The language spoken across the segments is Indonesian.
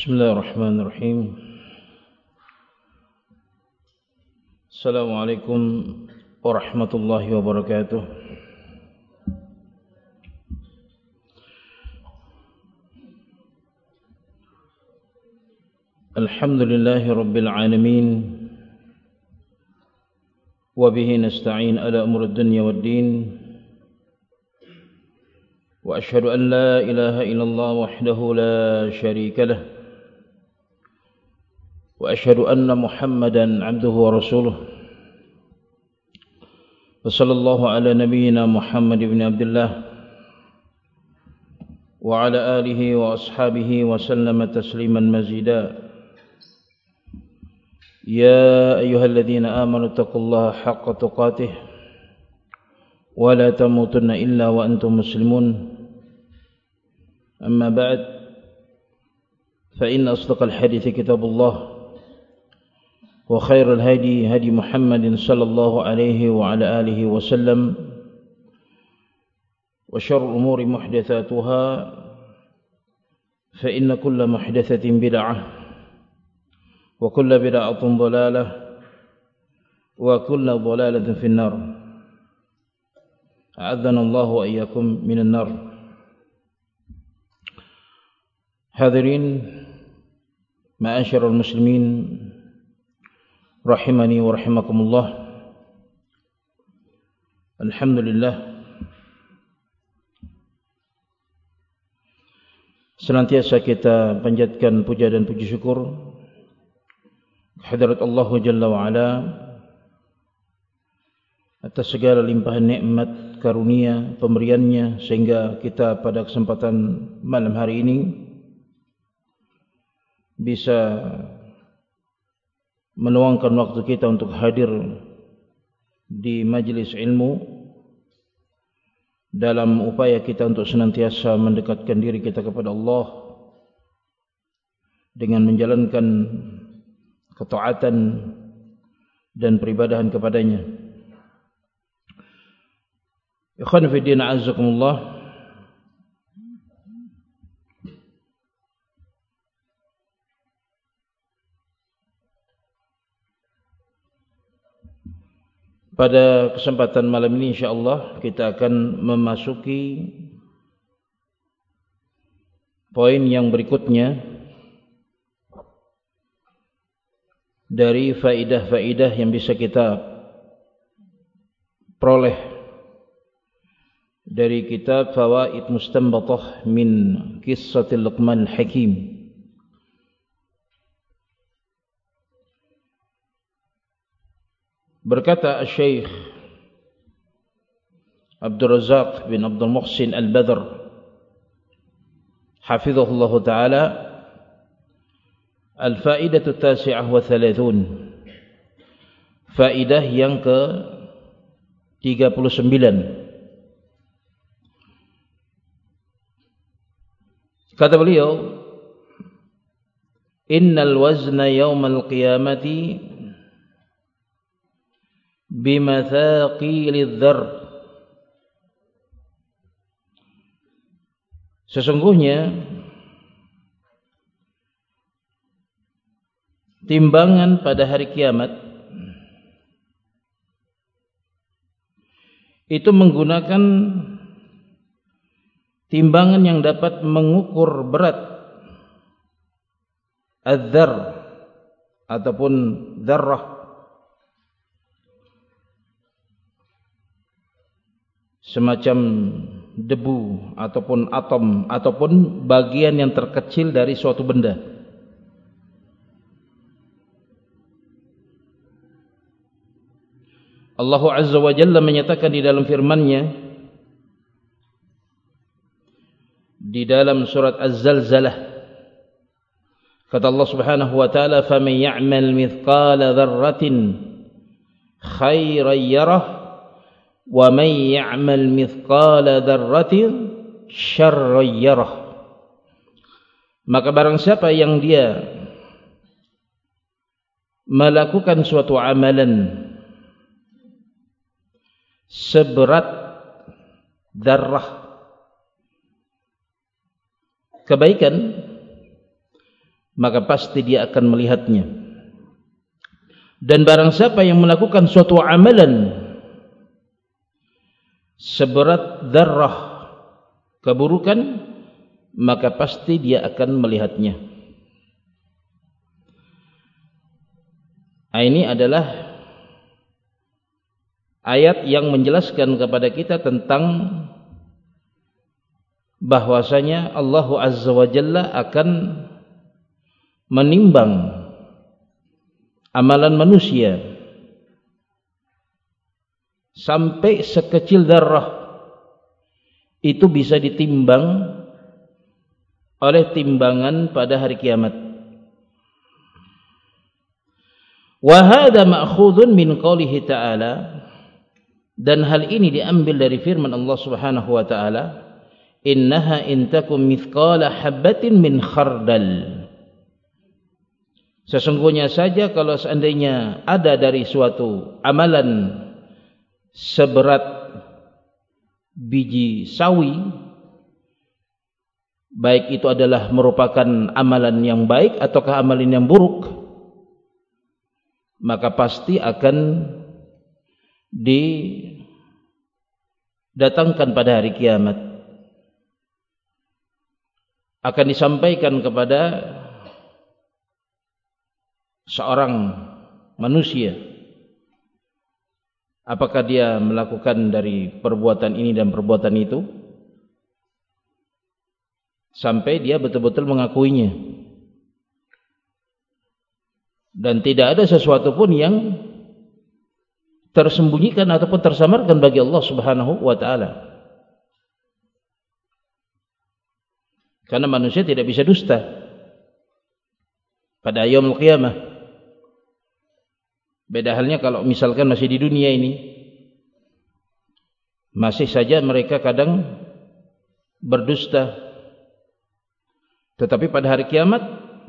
Bismillahirrahmanirrahim. Assalamualaikum warahmatullahi wabarakatuh. Alhamdulillahi rabbil alamin. Wa bihi nasta'in ala umuri dunya waddin. Wa ashhadu an la ilaha illallah wahdahu la syarika lah. وأشهد أن محمدا عبده ورسوله وصلى الله على نبينا محمد بن عبد الله وعلى آله وأصحابه وسلم تسليما مزيدا يا أيها الذين آمنوا اتقوا الله حق تقاته ولا تموتن إلا وأنتم مسلمون أما بعد فإن أصدق الحديث كتاب الله وخير الهدي هدي محمد صلى الله عليه وعلى آله وسلم وشر الأمور محدثاتها فإن كل محدثة بدعة وكل بدعة ضلالة وكل ضلالة في النار أعاذنا الله وإياكم من النار. Hadirin ma'asyiral muslimin rahimani wa rahimakumullah. Alhamdulillah, senantiasa kita panjatkan puja dan puji syukur kehadirat Allah Jalla wa Ala atas segala limpahan nikmat, karunia, pemberiannya, sehingga kita pada kesempatan malam hari ini bisa meluangkan waktu kita untuk hadir di majlis ilmu dalam upaya kita untuk senantiasa mendekatkan diri kita kepada Allah dengan menjalankan ketaatan dan peribadahan kepadanya. Ikhwan fi din, a'azzakumullah. Pada kesempatan malam ini insyaAllah kita akan memasuki poin yang berikutnya dari faidah-faidah yang bisa kita peroleh dari kitab Fawaid Mustanbatah min Qissatil Luqman Hakim. Berkata Syekh Abdul Razak bin Abdul Muhsin Al-Badr hafizahullah ta'ala, Al-Faidatu Tasi'ah wa Thalathun, faidah yang ke 39. Kata beliau, Innal wazna yawmal qiyamati bimathaqilidh dzar. Sesungguhnya timbangan pada hari kiamat itu menggunakan timbangan yang dapat mengukur berat adzar ataupun dzarrah, semacam debu ataupun atom ataupun bagian yang terkecil dari suatu benda. Allah Azza wa Jalla menyatakan di dalam firman-Nya di dalam surat Az-Zalzalah, kata Allah Subhanahu wa taala, "Faman ya'mal mithqala dzarratin khairan yarah wa man ya'mal mithqala dzarratin syarran yarah." Maka barang siapa yang dia melakukan suatu amalan seberat dzarrah kebaikan, maka pasti dia akan melihatnya. Dan barang siapa yang melakukan suatu amalan seberat darah keburukan, maka pasti dia akan melihatnya. Ini adalah ayat yang menjelaskan kepada kita tentang bahwasanya Allah Azza wa Jalla akan menimbang amalan manusia sampai sekecil darah, itu bisa ditimbang oleh timbangan pada hari kiamat. Wa hadza ma'khudun min qoulihi ta'ala, dan hal ini diambil dari firman Allah Subhanahu wa taala, innaha in takum mithqala habatin min khardal. Sesungguhnya saja kalau seandainya ada dari suatu amalan seberat biji sawi, baik itu adalah merupakan amalan yang baik ataukah amalan yang buruk, maka pasti akan didatangkan pada hari kiamat, akan disampaikan kepada seorang manusia, apakah dia melakukan dari perbuatan ini dan perbuatan itu, sampai dia betul-betul mengakuinya. Dan tidak ada sesuatu pun yang tersembunyikan ataupun tersamarkan bagi Allah Subhanahu wa taala. Karena manusia tidak bisa dusta pada yaumul qiyamah. Beda halnya kalau misalkan masih di dunia ini, masih saja mereka kadang berdusta. Tetapi pada hari kiamat,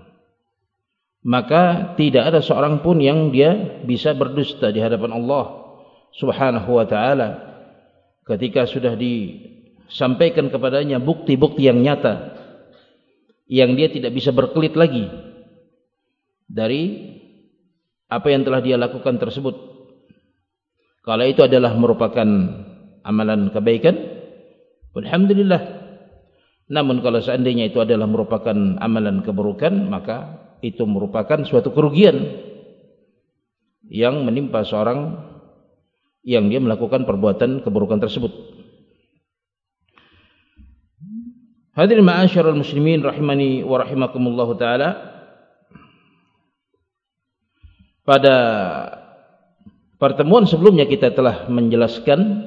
maka tidak ada seorang pun yang dia bisa berdusta di hadapan Allah Subhanahu wa taala ketika sudah disampaikan kepadanya bukti-bukti yang nyata, yang dia tidak bisa berkelit lagi dari apa yang telah dia lakukan tersebut. Kalau itu adalah merupakan amalan kebaikan, alhamdulillah. Namun kalau seandainya itu adalah merupakan amalan keburukan, maka itu merupakan suatu kerugian yang menimpa seorang yang dia melakukan perbuatan keburukan tersebut. Hadirin ma'asyiral muslimin rahimani wa rahimakumullah taala. Pada pertemuan sebelumnya kita telah menjelaskan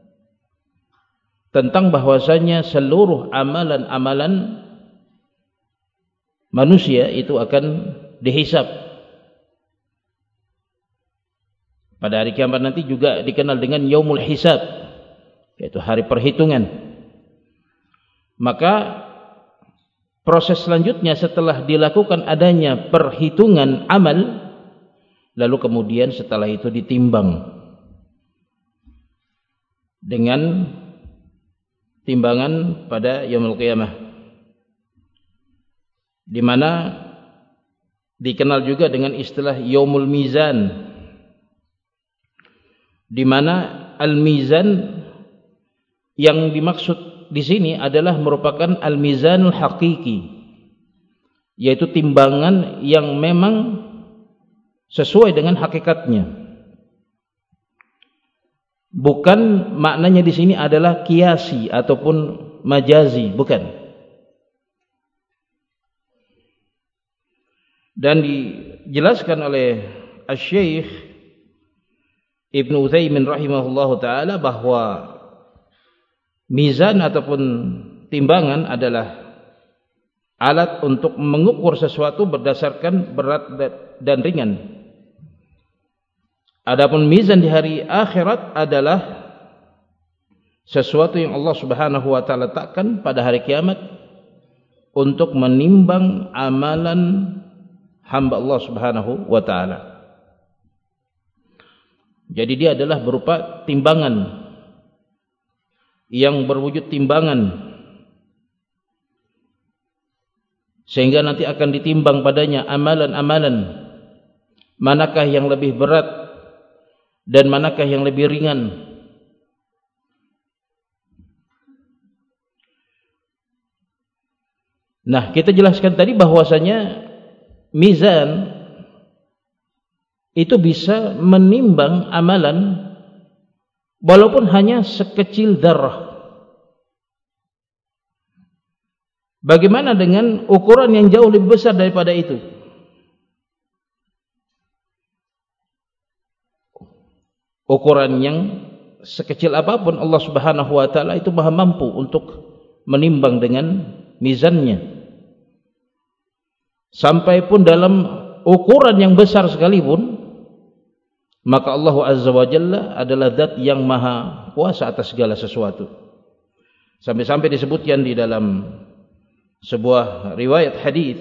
tentang bahwasanya seluruh amalan-amalan manusia itu akan dihisab. Pada hari kiamat nanti juga dikenal dengan yaumul hisab, yaitu hari perhitungan. Maka proses selanjutnya setelah dilakukan adanya perhitungan amal, lalu kemudian setelah itu ditimbang dengan timbangan pada yaumul qiyamah, di mana dikenal juga dengan istilah yaumul mizan, di mana al-mizan yang dimaksud di sini adalah merupakan al-mizanul haqiqi, yaitu timbangan yang memang sesuai dengan hakikatnya. Bukan maknanya di sini adalah kiasi ataupun majazi, bukan. Dan dijelaskan oleh Asy-Syaikh Ibnu Utsaimin rahimahullahu taala bahwa mizan ataupun timbangan adalah alat untuk mengukur sesuatu berdasarkan berat dan ringan. Adapun mizan di hari akhirat adalah sesuatu yang Allah Subhanahu wa taala letakkan pada hari kiamat untuk menimbang amalan hamba Allah Subhanahu wa taala. Jadi dia adalah berupa timbangan yang berwujud timbangan sehingga nanti akan ditimbang padanya amalan-amalan, manakah yang lebih berat dan manakah yang lebih ringan. Nah, kita jelaskan tadi bahwasanya mizan itu bisa menimbang amalan walaupun hanya sekecil darah. Bagaimana dengan ukuran yang jauh lebih besar daripada itu? Ukuran yang sekecil apapun Allah Subhanahu wa taala itu Maha mampu untuk menimbang dengan mizannya. Sampai pun dalam ukuran yang besar sekalipun, maka Allah Azza wa Jalla adalah zat yang maha kuasa atas segala sesuatu. Sampai-sampai disebutkan di dalam sebuah riwayat hadis,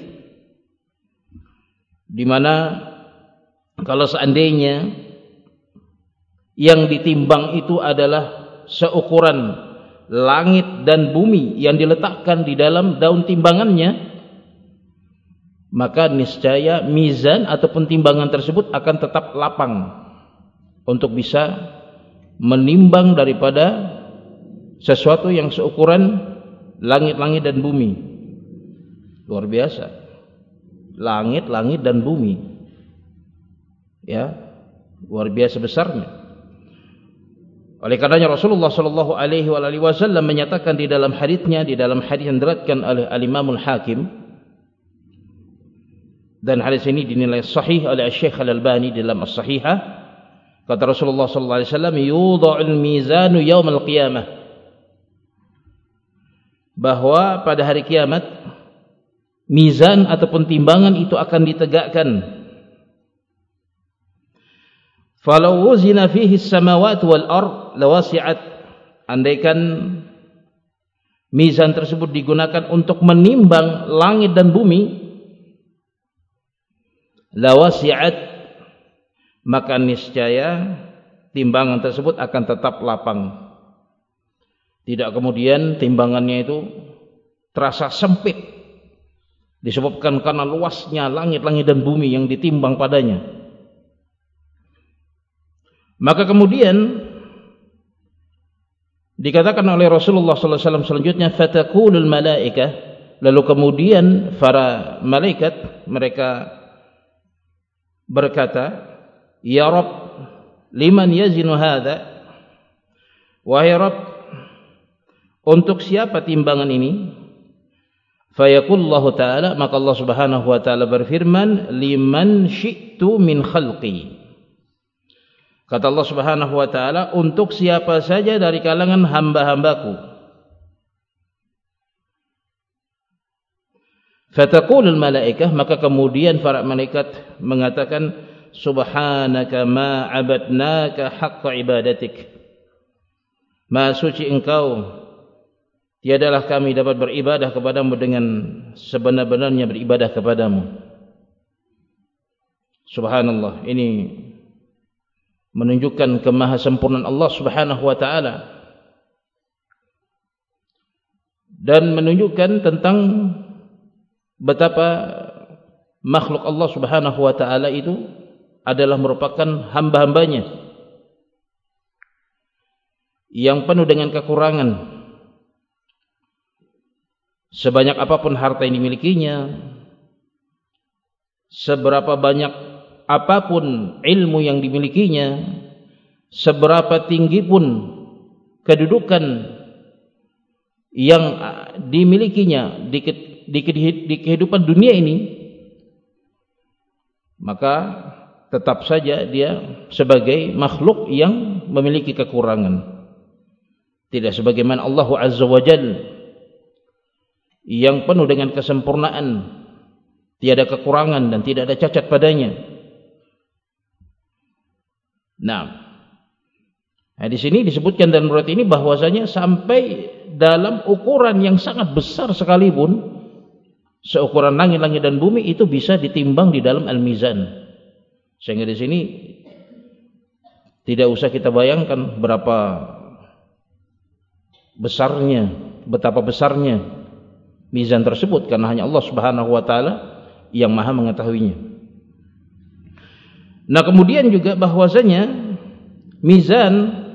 di mana kalau seandainya yang ditimbang itu adalah seukuran langit dan bumi yang diletakkan di dalam daun timbangannya, maka niscaya mizan ataupun timbangan tersebut akan tetap lapang untuk bisa menimbang daripada sesuatu yang seukuran langit-langit dan bumi. Luar biasa. Langit-langit dan bumi. Ya, luar biasa besarnya. Oleh karenanya Rasulullah sallallahu alaihi wasallam menyatakan di dalam hadisnya, di dalam hadis yang diriwayatkan oleh Al-Imamul Hakim, dan hadis ini dinilai sahih oleh Syekh Al-Albani dalam As-Sahihah, kata Rasulullah sallallahu alaihi wasallam, yudha'ul mizanu yaumal qiyamah, bahwa pada hari kiamat mizan ataupun timbangan itu akan ditegakkan. Falau wuzina fihi as-samawati wal ard lawasi'at, andaikan mizan tersebut digunakan untuk menimbang langit dan bumi, lawasi'at, maka niscaya timbangan tersebut akan tetap lapang. Tidak kemudian timbangannya itu terasa sempit disebabkan karena luasnya langit-langit dan bumi yang ditimbang padanya. Maka kemudian dikatakan oleh Rasulullah sallallahu alaihi wasallam selanjutnya, fataqulul malaikah, lalu kemudian para malaikat mereka berkata, ya Rabb, liman yazinu hadha, wahai Rabb, untuk siapa timbangan ini? Fayaqullahu ta'ala, maka Allah Subhanahu wa ta'ala berfirman, liman syi'tu min khalqi. Kata Allah Subhanahu wa ta'ala, untuk siapa saja dari kalangan hamba-hambaku. Fataqulul malaikah, maka kemudian para malaikat mengatakan, subhanaka ma abadnaka haqqa ibadatik. Maha suci engkau, tiadalah kami dapat beribadah kepadamu dengan sebenar-benarnya beribadah kepadamu. Subhanallah, ini menunjukkan kemahasempurnaan Allah Subhanahu wa ta'ala, dan menunjukkan tentang betapa makhluk Allah Subhanahu wa ta'ala itu adalah merupakan hamba-hambanya yang penuh dengan kekurangan. Sebanyak apapun harta yang dimilikinya, seberapa banyak apapun ilmu yang dimilikinya, seberapa tinggi pun kedudukan yang dimilikinya di kehidupan dunia ini, maka tetap saja dia sebagai makhluk yang memiliki kekurangan. Tidak sebagaimana Allah Azza wa Jalla yang penuh dengan kesempurnaan, tiada kekurangan dan tidak ada cacat padanya. Nah, di sini disebutkan dalam riwayat ini bahwasanya sampai dalam ukuran yang sangat besar sekalipun, seukuran langit-langit dan bumi, itu bisa ditimbang di dalam al-mizan. Sehingga di sini tidak usah kita bayangkan betapa besarnya mizan tersebut, karena hanya Allah Subhanahu wa taala yang Maha mengetahuinya. Nah, kemudian juga bahwasanya mizan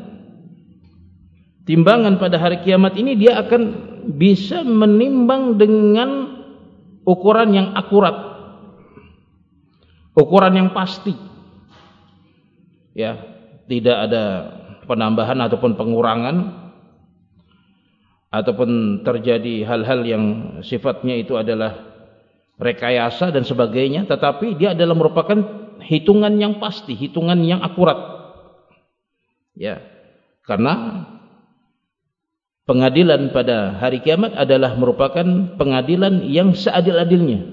timbangan pada hari kiamat ini dia akan bisa menimbang dengan ukuran yang akurat, ukuran yang pasti. Ya, tidak ada penambahan ataupun pengurangan, ataupun terjadi hal-hal yang sifatnya itu adalah rekayasa dan sebagainya, tetapi dia adalah merupakan hitungan yang pasti, hitungan yang akurat. Ya, karena pengadilan pada hari kiamat adalah merupakan pengadilan yang seadil-adilnya.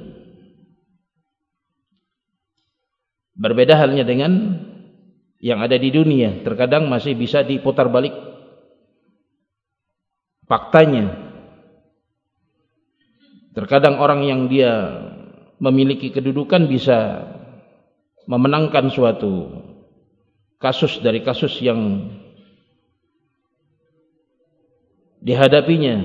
Berbeda halnya dengan yang ada di dunia, terkadang masih bisa diputar balik faktanya. Terkadang orang yang dia memiliki kedudukan bisa memenangkan suatu kasus dari kasus yang dihadapinya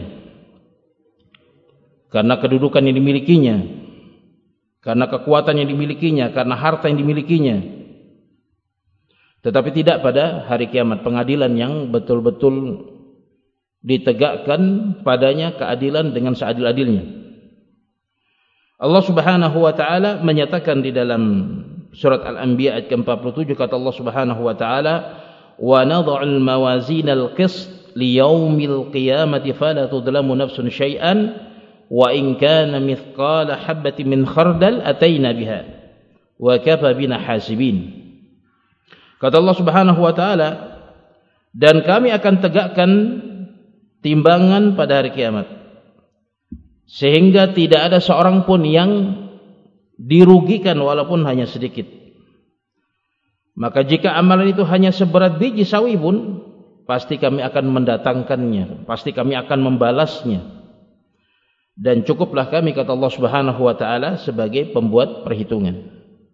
karena kedudukan yang dimilikinya, karena kekuatan yang dimilikinya, karena harta yang dimilikinya. Tetapi tidak pada hari kiamat, pengadilan yang betul-betul ditegakkan padanya keadilan dengan seadil-adilnya. Allah Subhanahu wa taala menyatakan di dalam surat Al-Anbiya ayat ke-47, kata Allah Subhanahu wa taala, "Wa nadha'ul mawazinal qist liyaumil qiyamati fala tudlamu nafsun syai'an wa in kana mithqala habatin min khardal ataina biha wa kafa bina hasibin." Kata Allah Subhanahu wa taala, dan kami akan tegakkan timbangan pada hari kiamat sehingga tidak ada seorang pun yang dirugikan walaupun hanya sedikit. Maka jika amalan itu hanya seberat biji sawi pun, pasti kami akan mendatangkannya, pasti kami akan membalasnya. Dan cukuplah kami, kata Allah Subhanahu wa taala, sebagai pembuat perhitungan.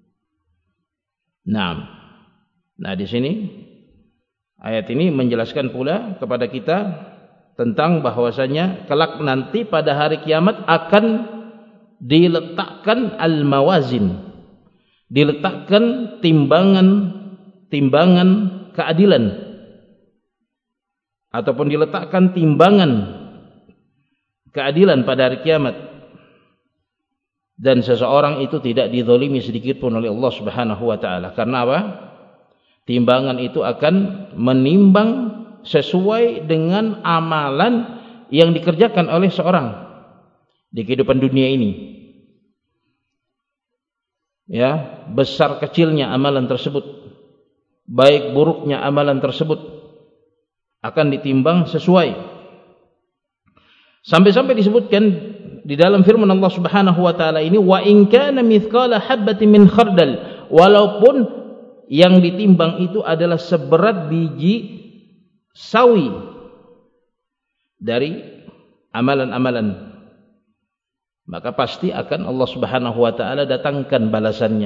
Nah, di sini ayat ini menjelaskan pula kepada kita tentang bahwasanya kelak nanti pada hari kiamat akan diletakkan al-mawazin, diletakkan timbangan keadilan, ataupun diletakkan timbangan keadilan pada hari kiamat, dan seseorang itu tidak dizalimi sedikit pun oleh Allah Subhanahu wa taala. Karena apa? Timbangan itu akan menimbang sesuai dengan amalan yang dikerjakan oleh seorang di kehidupan dunia ini. Ya, besar kecilnya amalan tersebut, baik buruknya amalan tersebut akan ditimbang sesuai. Sampai-sampai disebutkan di dalam firman Allah Subhanahu wa taala ini, wa in kana mithqala habatin min khardal, walaupun yang ditimbang itu adalah seberat biji sawi dari amalan-amalan, maka pasti akan Allah Subhanahu wa taala datangkan balasannya.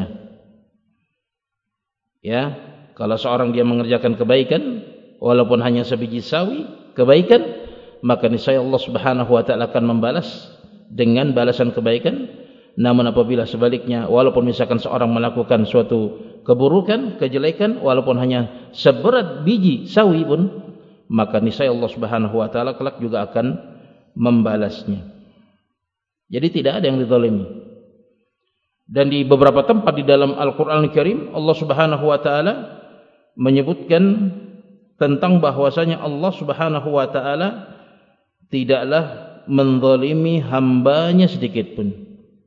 Ya, kalau seorang dia mengerjakan kebaikan walaupun hanya sebiji sawi kebaikan, maka niscaya Allah Subhanahu wa taala akan membalas dengan balasan kebaikan. Namun apabila sebaliknya, walaupun misalkan seorang melakukan suatu keburukan, kejelekan, walaupun hanya seberat biji sawi pun, maka niscaya Allah Subhanahu wa taala kelak juga akan membalasnya. Jadi tidak ada yang dizalimi. Dan di beberapa tempat di dalam Al-Qur'an Al-Karim, Allah Subhanahu wa taala menyebutkan tentang bahwasanya Allah Subhanahu wa taala tidaklah menzalimi hambanya sedikit pun.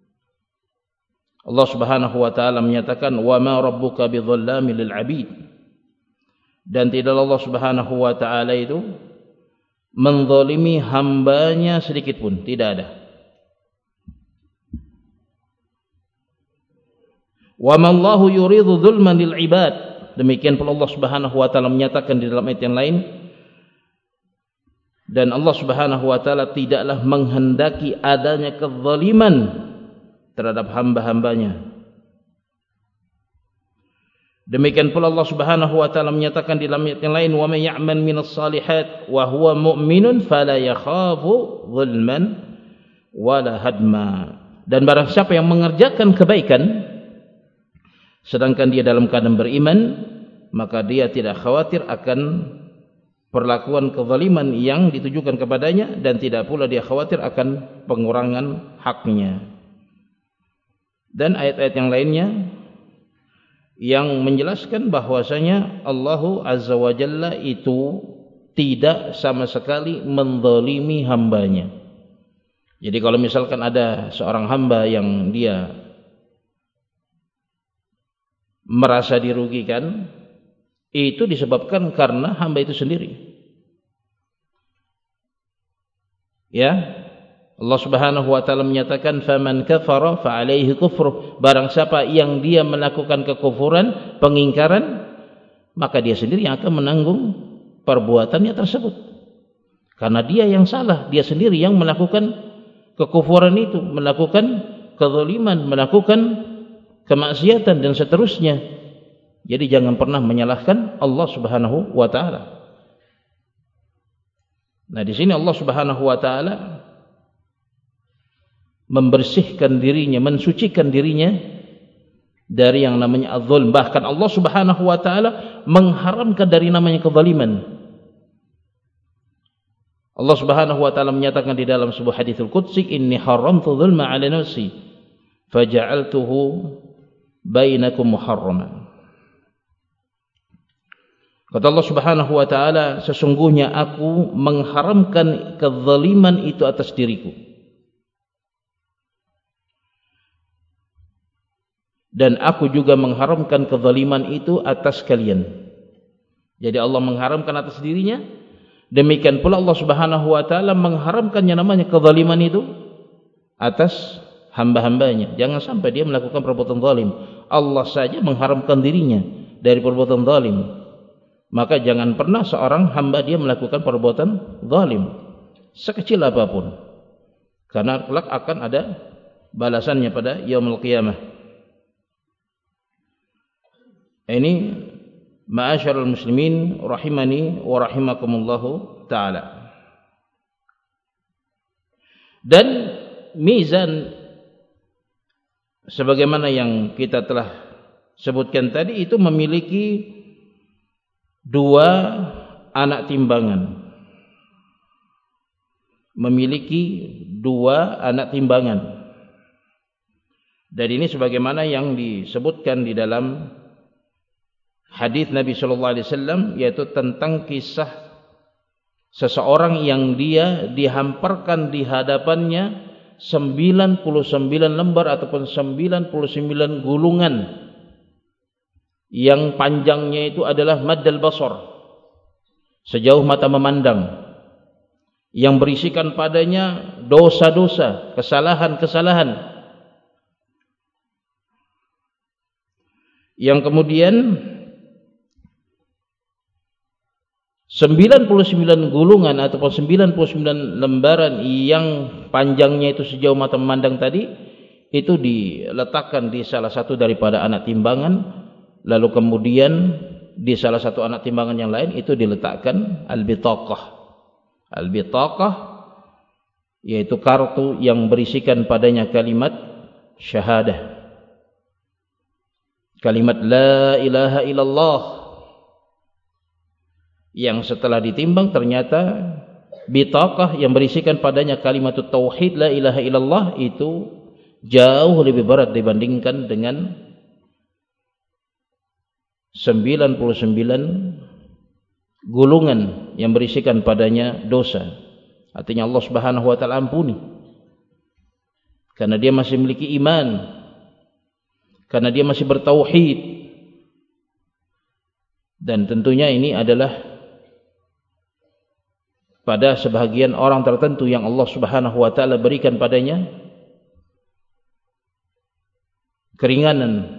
Allah Subhanahu wa taala menyatakan, "Wa ma rabbuka bidzallamil lil 'abid." Dan tidak Allah Subhanahu wa taala itu menzalimi hambanya sedikit pun, tidak ada. Wa ma Allahu yuridu dzulman lil 'ibad. Demikian pula Allah Subhanahu wa taala menyatakan di dalam ayat yang lain, dan Allah Subhanahu wa taala tidaklah menghendaki adanya kezaliman terhadap hamba-hambanya. Demikian pula Allah Subhanahu wa taala menyatakan di dalam ayat yang lain, wa may ya'mal minas salihat wa huwa mu'minun fala yakhafu zulman wala hadma. Dan barang siapa yang mengerjakan kebaikan sedangkan dia dalam keadaan beriman, maka dia tidak khawatir akan perlakuan kezaliman yang ditujukan kepadanya, dan tidak pula dia khawatir akan pengurangan haknya. Dan ayat-ayat yang lainnya yang menjelaskan bahwasanya Allah Azza wa Jalla itu tidak sama sekali menzalimi hambanya. Jadi kalau misalkan ada seorang hamba yang dia merasa dirugikan, itu disebabkan karena hamba itu sendiri. Ya, Allah Subhanahu wa taala menyatakan faman kafara fa alaihi kufruh. Barang siapa yang dia melakukan kekufuran, pengingkaran, maka dia sendiri yang akan menanggung perbuatannya tersebut. Karena dia yang salah, dia sendiri yang melakukan kekufuran itu, melakukan kezaliman, melakukan kemaksiatan dan seterusnya. Jadi jangan pernah menyalahkan Allah Subhanahu wa taala. Nah, di sini Allah Subhanahu wa taala membersihkan dirinya, mensucikan dirinya dari yang namanya az-zulm. Bahkan Allah Subhanahu wa taala mengharamkan dari namanya kezaliman. Allah Subhanahu wa taala menyatakan di dalam sebuah haditsul qudsi, inni haramtu dzulma 'ala nafsi faja'altuhu bainakum muharrama. Kata Allah Subhanahu wa taala, sesungguhnya aku mengharamkan kezaliman itu atas diriku, dan aku juga mengharamkan kezaliman itu atas kalian. Jadi Allah mengharamkan atas dirinya, demikian pula Allah Subhanahu wa taala mengharamkan yang namanya kezaliman itu atas hamba-hambanya. Jangan sampai dia melakukan perbuatan zalim. Allah saja mengharamkan dirinya dari perbuatan zalim. Maka jangan pernah seorang hamba dia melakukan perbuatan zalim, sekecil apapun. Karena kelak akan ada balasannya pada yaumul qiyamah. Ini ma'asyiral muslimin rahimani wa rahimakumullahu taala. Dan mizan sebagaimana yang kita telah sebutkan tadi itu memiliki dua anak timbangan. Memiliki dua anak timbangan. Dan ini sebagaimana yang disebutkan di dalam hadis Nabi sallallahu alaihi wasallam, yaitu tentang kisah seseorang yang dia dihamparkan di hadapannya 99 lembar ataupun 99 gulungan yang panjangnya itu adalah maddal basar, sejauh mata memandang, yang berisikan padanya dosa-dosa, kesalahan-kesalahan, yang kemudian 99 gulungan ataupun 99 lembaran yang panjangnya itu sejauh mata memandang tadi, itu diletakkan di salah satu daripada anak timbangan. Lalu kemudian di salah satu anak timbangan yang lain itu diletakkan al-bitaqah. Al-bitaqah yaitu kartu yang berisikan padanya kalimat syahadah, kalimat la ilaha illallah, yang setelah ditimbang ternyata bitaqah yang berisikan padanya kalimat tauhid la ilaha illallah itu jauh lebih berat dibandingkan dengan 99 gulungan yang berisikan padanya dosa. Artinya Allah Subhanahu wa taala ampuni, karena dia masih memiliki iman, karena dia masih bertauhid. Dan tentunya ini adalah pada sebahagian orang tertentu yang Allah Subhanahu wa taala berikan padanya keringanan,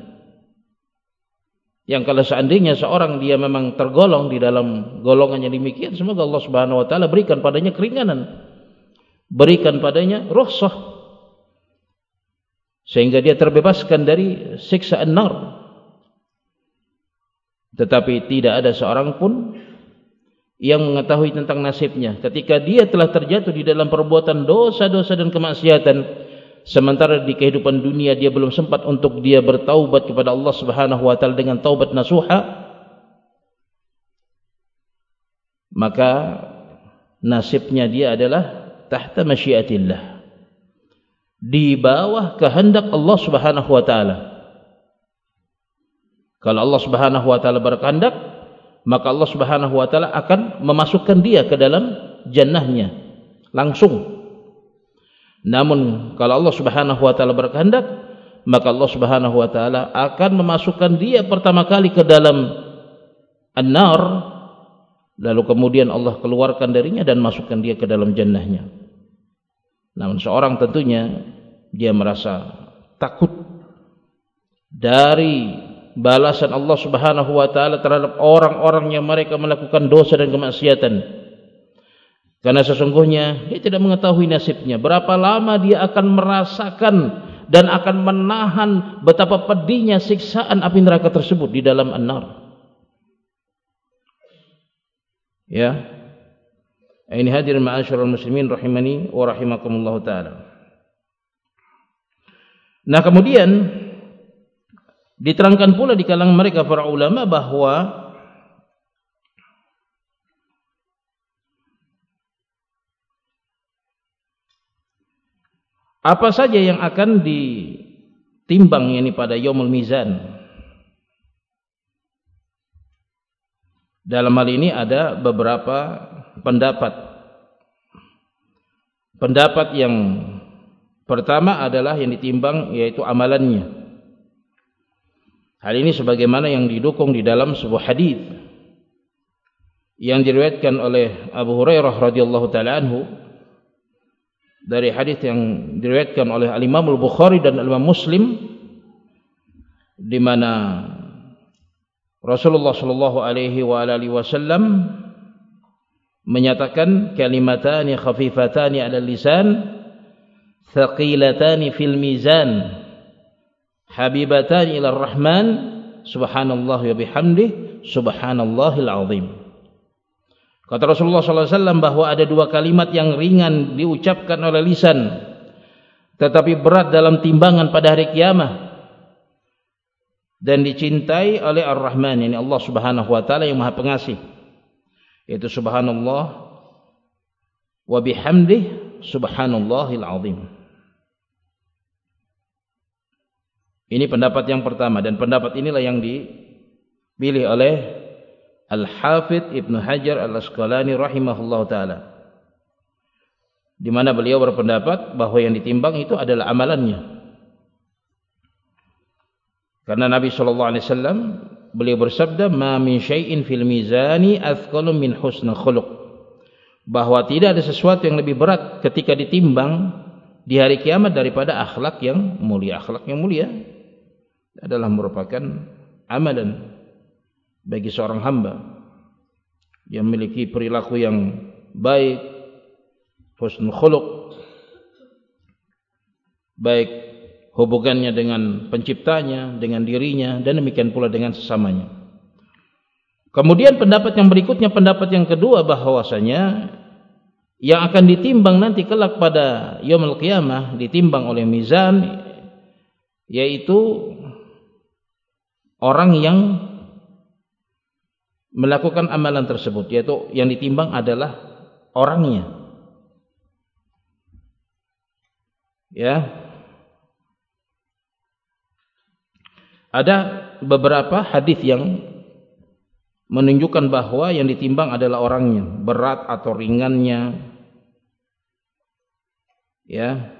yang kalau seandainya seorang dia memang tergolong di dalam golongan yang demikian, semoga Allah Subhanahu wa taala berikan padanya keringanan, berikan padanya rukhsah, sehingga dia terbebaskan dari siksa an-nar. Tetapi tidak ada seorang pun yang mengetahui tentang nasibnya ketika dia telah terjatuh di dalam perbuatan dosa-dosa dan kemaksiatan, sementara di kehidupan dunia dia belum sempat untuk dia bertaubat kepada Allah Subhanahu wa taala dengan taubat nasuha, maka nasibnya dia adalah tahta masyiatillah, di bawah kehendak Allah Subhanahu wa taala. Kalau Allah Subhanahu wa taala berkehendak, maka Allah Subhanahu wa taala akan memasukkan dia ke dalam jannahnya langsung. Namun kalau Allah Subhanahu wa taala berkehendak, maka Allah Subhanahu wa taala akan memasukkan dia pertama kali ke dalam an-nar, lalu kemudian Allah keluarkan darinya dan masukkan dia ke dalam jannahnya. Namun seorang tentunya dia merasa takut dari balasan Allah Subhanahu wa taala terhadap orang-orang yang mereka melakukan dosa dan kemaksiatan. Karena sesungguhnya dia tidak mengetahui nasibnya, berapa lama dia akan merasakan dan akan menahan betapa pedihnya siksaan api neraka tersebut di dalam an-nar. Ya. Ini hadirin ma'asyiral muslimin rahimani wa rahimakumullah taala. Nah, kemudian diterangkan pula di kalangan mereka para ulama bahwa apa saja yang akan ditimbang yakni pada yaumul mizan. Dalam hal ini ada beberapa pendapat. Pendapat yang pertama adalah yang ditimbang yaitu amalannya. Hal ini sebagaimana yang didukung di dalam sebuah hadis yang diriwayatkan oleh Abu Hurairah radhiyallahu taala anhu, dari hadis yang diriwayatkan oleh Al-Imam Al-Bukhari dan Al-Imam Muslim, di mana Rasulullah sallallahu alaihi wa alihi wasallam menyatakan kalimatani khafifatani 'alal lisan thaqilatani fil mizan habibatani ilar rahman subhanallah wa bihamdih subhanallahil azim. Kata Rasulullah sallallahu alaihi wasallam bahwa ada dua kalimat yang ringan diucapkan oleh lisan tetapi berat dalam timbangan pada hari kiamat dan dicintai oleh Ar-Rahman, yakni Allah Subhanahu wa taala yang Maha Pengasih, yaitu subhanallah wa bihamdih subhanallahil azim. Ini pendapat yang pertama, dan pendapat inilah yang dipilih oleh Al-Hafidh Ibnu Hajar Al-Asqalani rahimahullahu taala, di mana beliau berpendapat bahwa yang ditimbang itu adalah amalannya. Karena Nabi sallallahu alaihi wasallam beliau bersabda, "Ma min syai'in fil mizani athqalu min husnul khuluq." Bahwa tidak ada sesuatu yang lebih berat ketika ditimbang di hari kiamat daripada akhlak yang mulia. Akhlak yang mulia adalah merupakan amalan bagi seorang hamba yang memiliki perilaku yang baik, husnul khuluq, baik hubungannya dengan penciptanya, dengan dirinya, dan demikian pula dengan sesamanya. Kemudian pendapat yang berikutnya, pendapat yang kedua, bahwasanya yang akan ditimbang nanti kelak pada yaumul qiyamah, ditimbang oleh mizan, yaitu orang yang melakukan amalan tersebut, yaitu yang ditimbang adalah orangnya. Ya. Ada beberapa hadis yang menunjukkan bahwa yang ditimbang adalah orangnya, berat atau ringannya. Ya.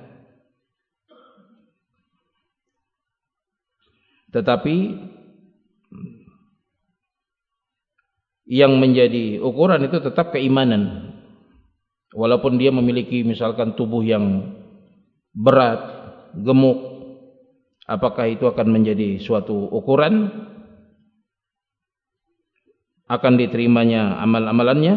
Tetapi yang menjadi ukuran itu tetap keimanan. Walaupun dia memiliki misalkan tubuh yang berat, gemuk, apakah itu akan menjadi suatu ukuran akan diterimanya amal-amalannya?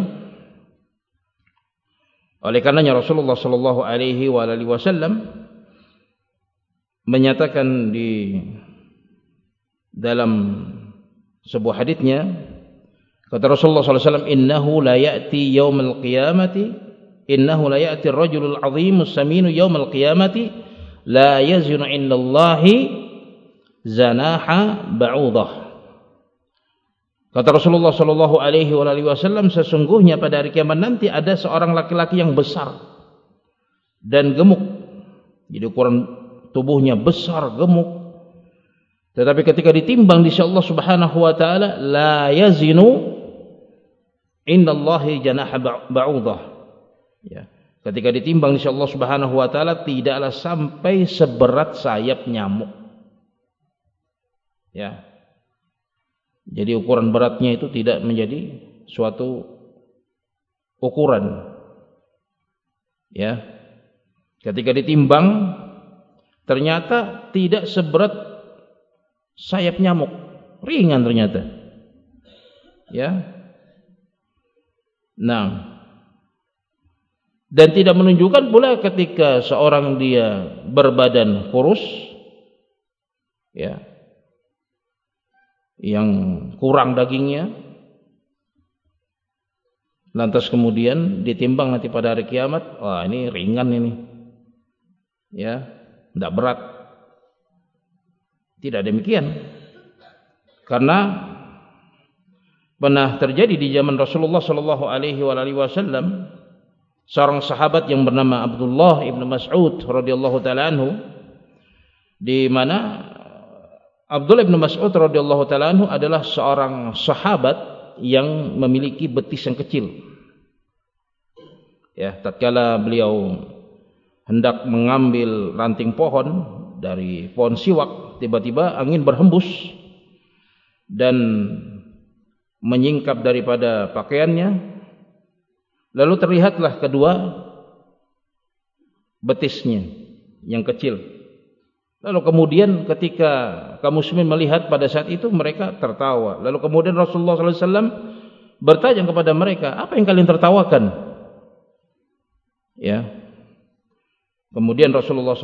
Oleh karenanya Rasulullah sallallahu alaihi wasallam menyatakan di dalam sebuah hadisnya Kata Rasulullah SAW, innahu la ya'ti yawmal qiyamati, innahu la ya'ti ar-rajulul 'azimus saminu yawmal qiyamati la yazinu 'indallahi zanaha ba'udah. Kata Rasulullah sallallahu alaihi wasallam, sesungguhnya pada hari kiamat nanti ada seorang laki-laki yang besar dan gemuk. Jadi ukuran tubuhnya besar, gemuk. Tetapi ketika ditimbang di sisi Allah Subhanahu wa taala, la yazinu indallahi janaha ba'udah. Ya. Ketika ditimbang di sisi Allah Subhanahu wa taala tidaklah sampai seberat sayap nyamuk. Ya. Jadi ukuran beratnya itu tidak menjadi suatu ukuran. Ya. Ketika ditimbang ternyata tidak seberat sayap nyamuk, ringan ternyata. Ya. Nah, dan tidak menunjukkan pula ketika seorang dia berbadan kurus, ya, yang kurang dagingnya, lantas kemudian ditimbang nanti pada hari kiamat, wah ini ringan ini, ya, tidak berat. Tidak demikian, karena pernah terjadi di zaman Rasulullah sallallahu alaihi wasallam seorang sahabat yang bernama Abdullah ibnu Mas'ud radhiyallahu taala anhu, di mana Abdullah ibnu Mas'ud radhiyallahu taala anhu adalah seorang sahabat yang memiliki betis yang kecil. Ya, tatkala beliau hendak mengambil ranting pohon dari pohon siwak, tiba-tiba angin berhembus dan menyingkap daripada pakaiannya, lalu terlihatlah kedua betisnya yang kecil. Lalu kemudian ketika kaum muslimin melihat pada saat itu, mereka tertawa. Lalu kemudian Rasulullah SAW bertanya kepada mereka, apa yang kalian tertawakan? Ya. Kemudian Rasulullah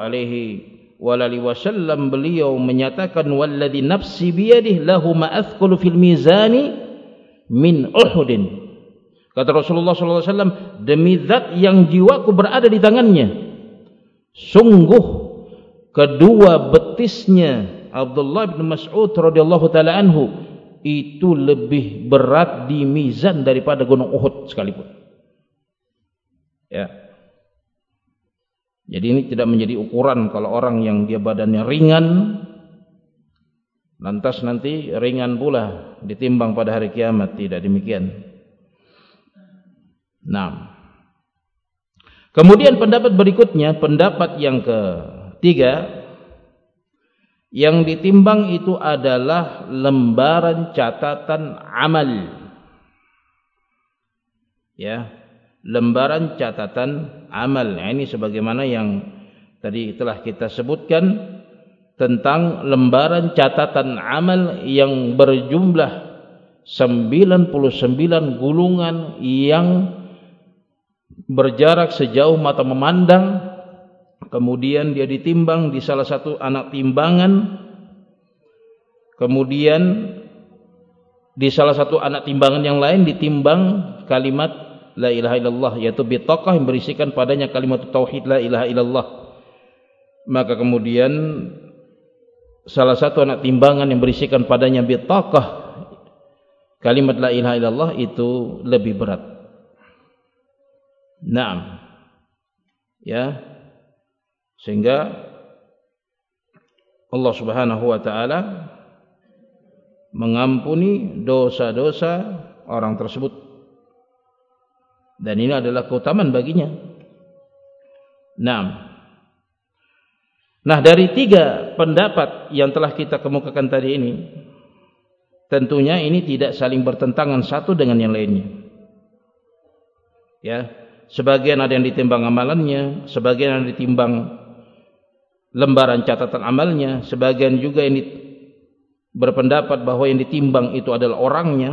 SAW beliau menyatakan, walladzi nafsi biyadihi lahu ma athqalu fil mizani min Uhudin. Kata Rasulullah SAW, demi zat yang jiwaku berada di tangannya, sungguh kedua betisnya Abdullah bin Mas'ud radhiyallahu taala anhu itu lebih berat di mizan daripada gunung Uhud sekalipun. Ya. Jadi ini tidak menjadi ukuran kalau orang yang dia badannya ringan, lantas nanti ringan pula ditimbang pada hari kiamat. Tidak demikian. Nah, kemudian pendapat berikutnya, pendapat yang ketiga, yang ditimbang itu adalah lembaran catatan amal. Ya, lembaran catatan amal. Nah, ini sebagaimana yang tadi telah kita sebutkan tentang lembaran catatan amal yang berjumlah 99 gulungan yang berjarak sejauh mata memandang. Kemudian dia ditimbang di salah satu anak timbangan. Kemudian di salah satu anak timbangan yang lain ditimbang kalimat la ilaha illallah, yaitu bitaqah yang berisikan padanya kalimat tauhid la ilaha illallah. Maka kemudian salah satu anak timbangan yang berisikan padanya bitaqah kalimat la ilaha illallah itu lebih berat. Naam. Ya. Sehingga Allah Subhanahu wa taala mengampuni dosa-dosa orang tersebut. Dan ini adalah keutamaan baginya. Nah, dari tiga pendapat yang telah kita kemukakan tadi ini, tentunya ini tidak saling bertentangan satu dengan yang lainnya. Ya, sebagian ada yang ditimbang amalannya, sebagian ada ditimbang lembaran catatan amalnya, sebagian juga yang berpendapat bahwa yang ditimbang itu adalah orangnya.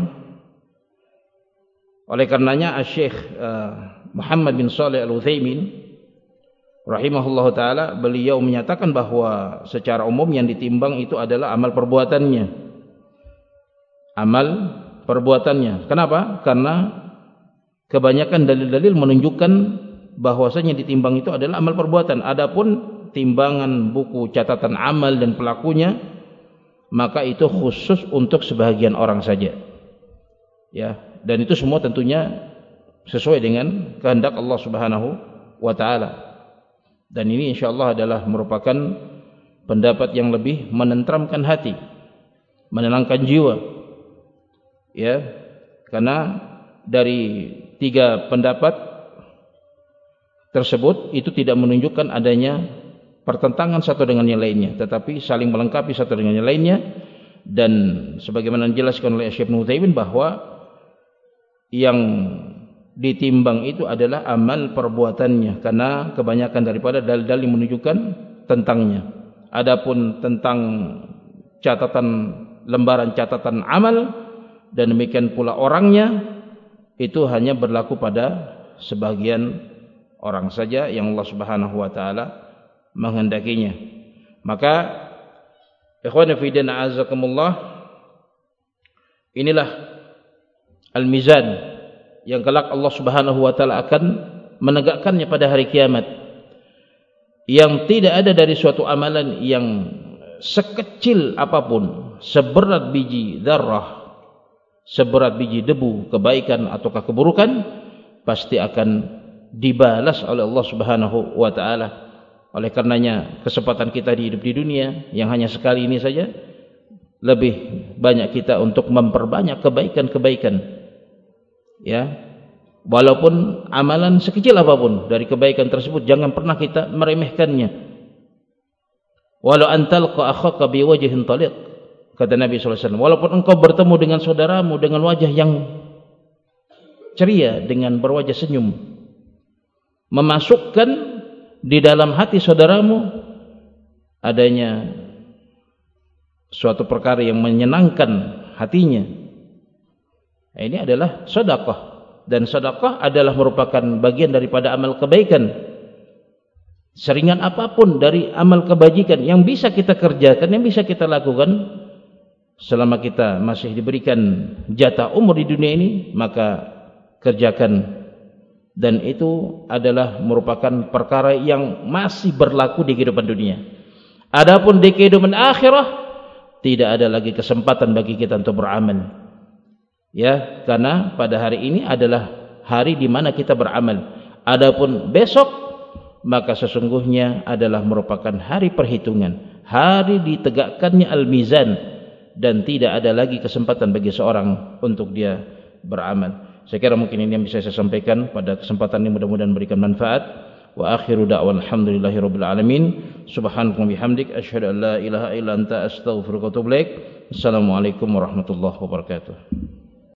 Oleh karenanya Syekh Muhammad bin Shalih Al-Utsaimin rahimahullahu taala, beliau menyatakan bahwa secara umum yang ditimbang itu adalah amal perbuatannya, amal perbuatannya. Kenapa? Karena kebanyakan dalil-dalil menunjukkan bahwasanya ditimbang itu adalah amal perbuatan. Adapun timbangan buku catatan amal dan pelakunya, maka itu khusus untuk sebahagian orang saja. Ya, dan itu semua tentunya sesuai dengan kehendak Allah Subhanahu wa taala. Dan ini insyaallah adalah merupakan pendapat yang lebih menenteramkan hati, menenangkan jiwa. Ya, karena dari 3 pendapat tersebut itu tidak menunjukkan adanya pertentangan satu dengan yang lainnya, tetapi saling melengkapi satu dengan yang lainnya. Dan sebagaimana dijelaskan oleh Syekh Ibnu Utsaimin bahwa yang ditimbang itu adalah amal perbuatannya, karena kebanyakan daripada dalil-dalil menunjukkan tentangnya. Adapun tentang catatan, lembaran catatan amal dan demikian pula orangnya, itu hanya berlaku pada sebagian orang saja yang Allah Subhanahu wa taala menghendakinya. Maka ikhwan fillah azakumullah, inilah al-mizan yang kelak Allah Subhanahu wa taala akan menegakkannya pada hari kiamat, yang tidak ada dari suatu amalan yang sekecil apapun, seberat biji dzarrah, seberat biji debu, kebaikan ataukah keburukan, pasti akan dibalas oleh Allah Subhanahu wa taala. Oleh karenanya kesempatan kita hidup di dunia yang hanya sekali ini saja, lebih banyak kita untuk memperbanyak kebaikan-kebaikan. Ya, walaupun amalan sekecil apapun dari kebaikan tersebut, jangan pernah kita meremehkannya. Walau antalqa akhaka biwajhin taliq, kata Nabi sallallahu alaihi wasallam, walaupun engkau bertemu dengan saudaramu dengan wajah yang ceria, dengan berwajah senyum, memasukkan di dalam hati saudaramu adanya suatu perkara yang menyenangkan hatinya, ini adalah sedekah. Dan sedekah adalah merupakan bagian daripada amal kebaikan. Seringan apapun dari amal kebajikan yang bisa kita kerjakan, yang bisa kita lakukan selama kita masih diberikan jatah umur di dunia ini, maka kerjakan. Dan itu adalah merupakan perkara yang masih berlaku di kehidupan dunia. Adapun di kehidupan akhirah, tidak ada lagi kesempatan bagi kita untuk beramal. Ya, karena pada hari ini adalah hari di mana kita beramal. Adapun besok, maka sesungguhnya adalah merupakan hari perhitungan, hari ditegakkannya al-mizan, dan tidak ada lagi kesempatan bagi seorang untuk dia beramal. Saya kira mungkin ini yang bisa saya sampaikan pada kesempatan ini, mudah-mudahan memberikan manfaat. Wa akhiru da'wan alhamdulillahirabbil alamin. Subhanaka wa bihamdik asyhadu an la ilaha illa anta astaghfiruka wa atubu ilaik. Assalamualaikum warahmatullahi wabarakatuh.